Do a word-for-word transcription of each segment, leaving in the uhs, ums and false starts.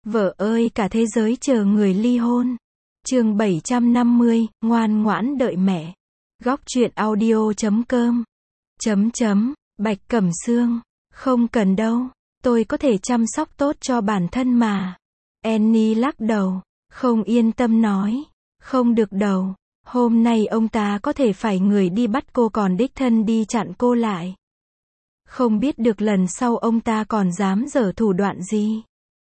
Vợ ơi cả thế giới chờ người ly hôn. Chương bảy trăm năm mươi, ngoan ngoãn đợi mẹ. Góc truyện audio chấm com. Chấm chấm, Bạch Cẩm Sương. Không cần đâu, tôi có thể chăm sóc tốt cho bản thân mà. Annie lắc đầu, không yên tâm nói. Không được đâu, hôm nay ông ta có thể phải người đi bắt cô còn đích thân đi chặn cô lại. Không biết được lần sau ông ta còn dám giở thủ đoạn gì.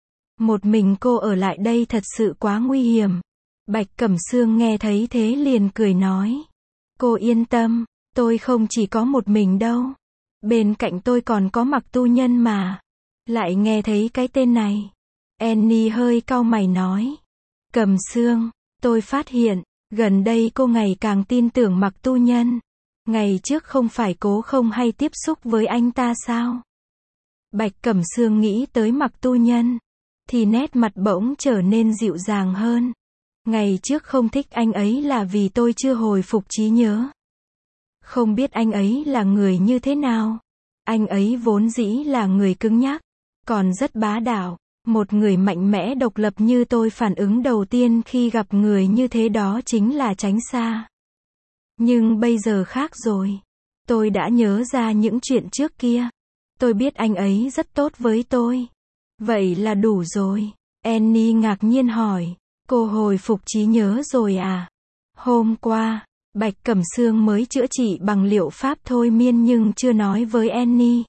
Một mình cô ở lại đây thật sự quá nguy hiểm. Bạch Cẩm Sương nghe thấy thế liền cười nói. Cô yên tâm, tôi không chỉ có một mình đâu. Bên cạnh tôi còn có Mặc Tu Nhân mà. Lại nghe thấy cái tên này. Annie hơi cau mày nói. Cẩm Sương, tôi phát hiện, gần đây cô ngày càng tin tưởng Mặc Tu Nhân. Ngày trước không phải cố không hay tiếp xúc với anh ta sao? Bạch Cẩm Sương nghĩ tới Mặc Tu Nhân, thì nét mặt bỗng trở nên dịu dàng hơn. Ngày trước không thích anh ấy là vì tôi chưa hồi phục trí nhớ. Không biết anh ấy là người như thế nào. Anh ấy vốn dĩ là người cứng nhắc, còn rất bá đạo. Một người mạnh mẽ độc lập như tôi phản ứng đầu tiên khi gặp người như thế đó chính là tránh xa. Nhưng bây giờ khác rồi. Tôi đã nhớ ra những chuyện trước kia. Tôi biết anh ấy rất tốt với tôi. Vậy là đủ rồi. Annie ngạc nhiên hỏi. Cô hồi phục trí nhớ rồi à? Hôm qua, Bạch Cẩm Sương mới chữa trị bằng liệu pháp thôi miên nhưng chưa nói với Annie.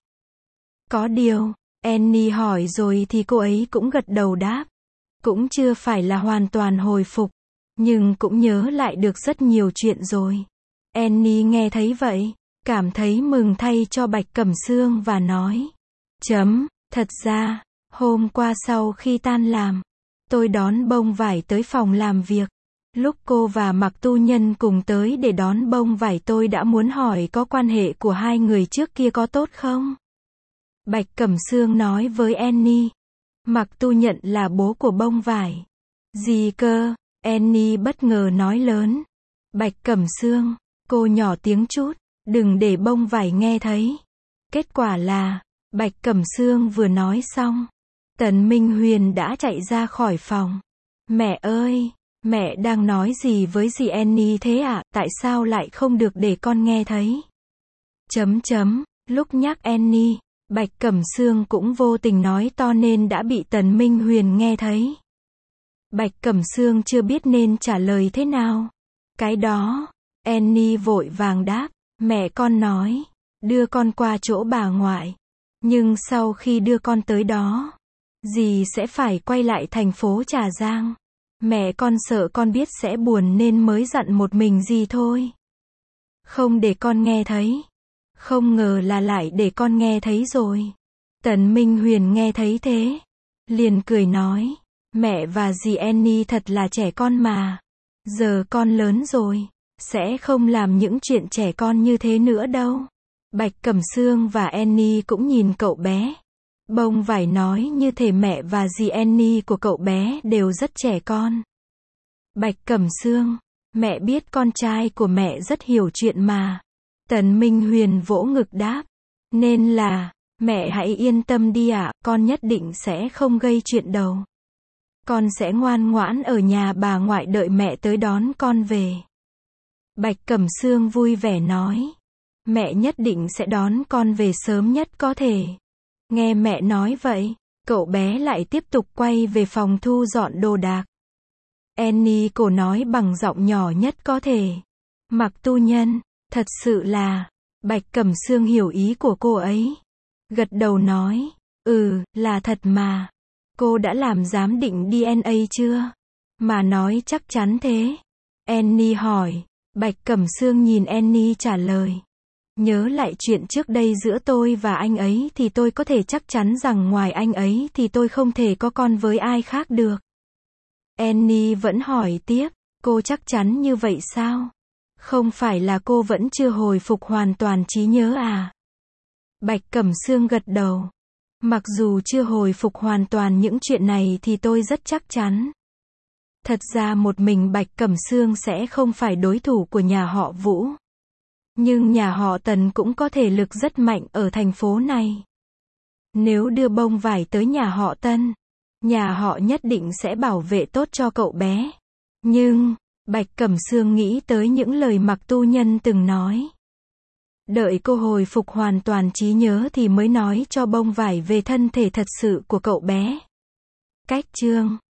Có điều, Annie hỏi rồi thì cô ấy cũng gật đầu đáp. Cũng chưa phải là hoàn toàn hồi phục, nhưng cũng nhớ lại được rất nhiều chuyện rồi. Annie nghe thấy vậy, cảm thấy mừng thay cho Bạch Cẩm Sương và nói. Chấm, thật ra, hôm qua sau khi tan làm, tôi đón bông vải tới phòng làm việc. Lúc cô và Mặc Tu Nhân cùng tới để đón bông vải tôi đã muốn hỏi có quan hệ của hai người trước kia có tốt không? Bạch Cẩm Sương nói với Annie. Mặc Tu Nhận là bố của bông vải. Gì cơ? Annie bất ngờ nói lớn. Bạch Cẩm Sương, cô nhỏ tiếng chút, đừng để bông vải nghe thấy. Kết quả là, Bạch Cẩm Sương vừa nói xong, Tần Minh Huyền đã chạy ra khỏi phòng. Mẹ ơi, mẹ đang nói gì với dì Annie thế ạ? À? Tại sao lại không được để con nghe thấy? Chấm chấm, lúc nhắc Annie, Bạch Cẩm Sương cũng vô tình nói to nên đã bị Tần Minh Huyền nghe thấy. Bạch Cẩm Sương chưa biết nên trả lời thế nào. Cái đó, Annie vội vàng đáp, mẹ con nói, đưa con qua chỗ bà ngoại. Nhưng sau khi đưa con tới đó, dì sẽ phải quay lại thành phố Trà Giang. Mẹ con sợ con biết sẽ buồn nên mới dặn một mình dì thôi. Không để con nghe thấy. Không ngờ là lại để con nghe thấy rồi. Tần Minh Huyền nghe thấy thế, liền cười nói, mẹ và dì Annie thật là trẻ con mà. Giờ con lớn rồi, sẽ không làm những chuyện trẻ con như thế nữa đâu. Bạch Cẩm Sương và Annie cũng nhìn cậu bé. Bông vải nói như thể mẹ và dì Annie của cậu bé đều rất trẻ con. Bạch Cẩm Sương, mẹ biết con trai của mẹ rất hiểu chuyện mà. Tần Minh Huyền vỗ ngực đáp. Nên là, mẹ hãy yên tâm đi ạ, à, con nhất định sẽ không gây chuyện đâu. Con sẽ ngoan ngoãn ở nhà bà ngoại đợi mẹ tới đón con về. Bạch Cẩm Sương vui vẻ nói. Mẹ nhất định sẽ đón con về sớm nhất có thể. Nghe mẹ nói vậy, cậu bé lại tiếp tục quay về phòng thu dọn đồ đạc. Annie cô nói bằng giọng nhỏ nhất có thể. Mặc Tu Nhân, thật sự là, Bạch Cẩm Sương hiểu ý của cô ấy. Gật đầu nói, ừ, là thật mà. Cô đã làm giám định đê en a chưa? Mà nói chắc chắn thế. Annie hỏi. Bạch Cẩm Sương nhìn Annie trả lời. Nhớ lại chuyện trước đây giữa tôi và anh ấy thì tôi có thể chắc chắn rằng ngoài anh ấy thì tôi không thể có con với ai khác được. Annie vẫn hỏi tiếp, cô chắc chắn như vậy sao? Không phải là cô vẫn chưa hồi phục hoàn toàn trí nhớ à? Bạch Cẩm Sương gật đầu. Mặc dù chưa hồi phục hoàn toàn những chuyện này thì tôi rất chắc chắn. Thật ra một mình Bạch Cẩm Sương sẽ không phải đối thủ của nhà họ Vũ. Nhưng nhà họ Tần cũng có thể lực rất mạnh ở thành phố này. Nếu đưa bông vải tới nhà họ Tân, Nhà họ nhất định sẽ bảo vệ tốt cho cậu bé. Nhưng, Bạch Cẩm Sương nghĩ tới những lời Mạc Tu Nhân từng nói. Đợi cô hồi phục hoàn toàn trí nhớ thì mới nói cho Bông Vải về thân thể thật sự của cậu bé. Cách chương